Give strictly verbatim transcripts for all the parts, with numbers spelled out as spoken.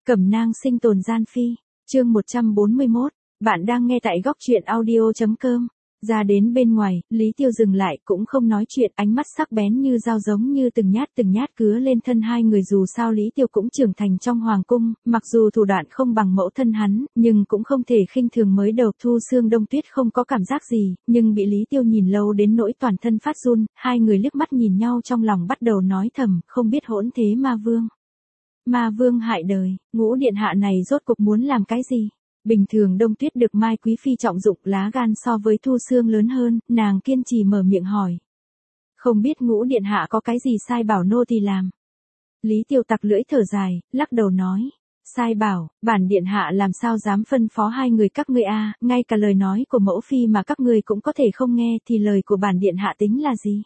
Cẩm nang sinh tồn gian phi, chương một trăm bốn mươi mốt, bạn đang nghe tại góc truyện audio.com. Ra đến bên ngoài, Lý Tiêu dừng lại cũng không nói chuyện, ánh mắt sắc bén như dao giống như từng nhát từng nhát cứa lên thân hai người. Dù sao Lý Tiêu cũng trưởng thành trong hoàng cung, mặc dù thủ đoạn không bằng mẫu thân hắn, nhưng cũng không thể khinh thường. Mới đầu Thu Xương Đông Tuyết không có cảm giác gì, nhưng bị Lý Tiêu nhìn lâu đến nỗi toàn thân phát run, hai người liếc mắt nhìn nhau trong lòng bắt đầu nói thầm, không biết hỗn thế ma vương. Ma vương hại đời, Ngũ điện hạ này rốt cuộc muốn làm cái gì? Bình thường Đông Tuyết được Mai Quý Phi trọng dụng, lá gan so với Thu Xương lớn hơn, nàng kiên trì mở miệng hỏi. Không biết Ngũ điện hạ có cái gì sai bảo nô tỳ làm? Lý Tiêu tặc lưỡi thở dài, lắc đầu nói. Sai bảo, bản điện hạ làm sao dám phân phó hai người các ngươi a, ngay cả lời nói của mẫu phi mà các ngươi cũng có thể không nghe thì lời của bản điện hạ tính là gì?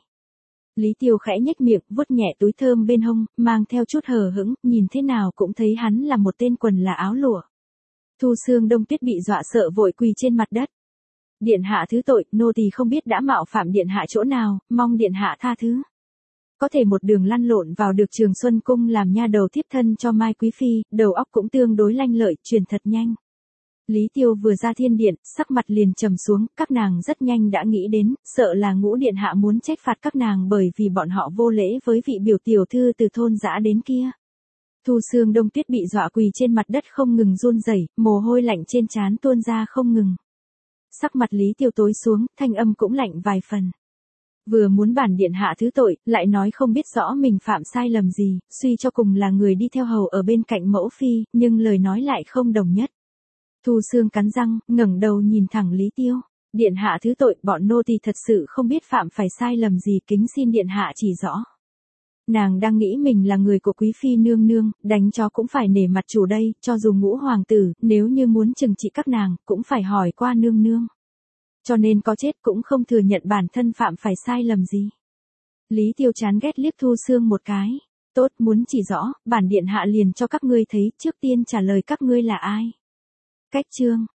Lý Tiêu khẽ nhếch miệng, vuốt nhẹ túi thơm bên hông, mang theo chút hờ hững, nhìn thế nào cũng thấy hắn là một tên quần là áo lụa. Thu Xương Đông Tuyết bị dọa sợ vội quỳ trên mặt đất. Điện hạ thứ tội, nô tỳ không biết đã mạo phạm điện hạ chỗ nào, mong điện hạ tha thứ. Có thể một đường lăn lộn vào được Trường Xuân Cung làm nha đầu thiếp thân cho Mai Quý Phi, đầu óc cũng tương đối lanh lợi, truyền thật nhanh. Lý Tiêu vừa ra thiên điện, sắc mặt liền trầm xuống, các nàng rất nhanh đã nghĩ đến, sợ là Ngũ điện hạ muốn trách phạt các nàng bởi vì bọn họ vô lễ với vị biểu tiểu thư từ thôn dã đến kia. Thu Xương Đông Tuyết bị dọa quỳ trên mặt đất không ngừng run rẩy, mồ hôi lạnh trên trán tuôn ra không ngừng. Sắc mặt Lý Tiêu tối xuống, thanh âm cũng lạnh vài phần. Vừa muốn bản điện hạ thứ tội, lại nói không biết rõ mình phạm sai lầm gì, suy cho cùng là người đi theo hầu ở bên cạnh mẫu phi, nhưng lời nói lại không đồng nhất. Thu Xương cắn răng, ngẩng đầu nhìn thẳng Lý Tiêu. Điện hạ thứ tội, bọn nô tỳ thật sự không biết phạm phải sai lầm gì, kính xin điện hạ chỉ rõ. Nàng đang nghĩ mình là người của Quý Phi nương nương, đánh chó cũng phải nể mặt chủ đây, cho dù Ngũ hoàng tử, nếu như muốn trừng trị các nàng, cũng phải hỏi qua nương nương. Cho nên có chết cũng không thừa nhận bản thân phạm phải sai lầm gì. Lý Tiêu chán ghét liếc Thu Xương một cái. Tốt, muốn chỉ rõ, bản điện hạ liền cho các ngươi thấy, trước tiên trả lời các ngươi là ai. Cách chương,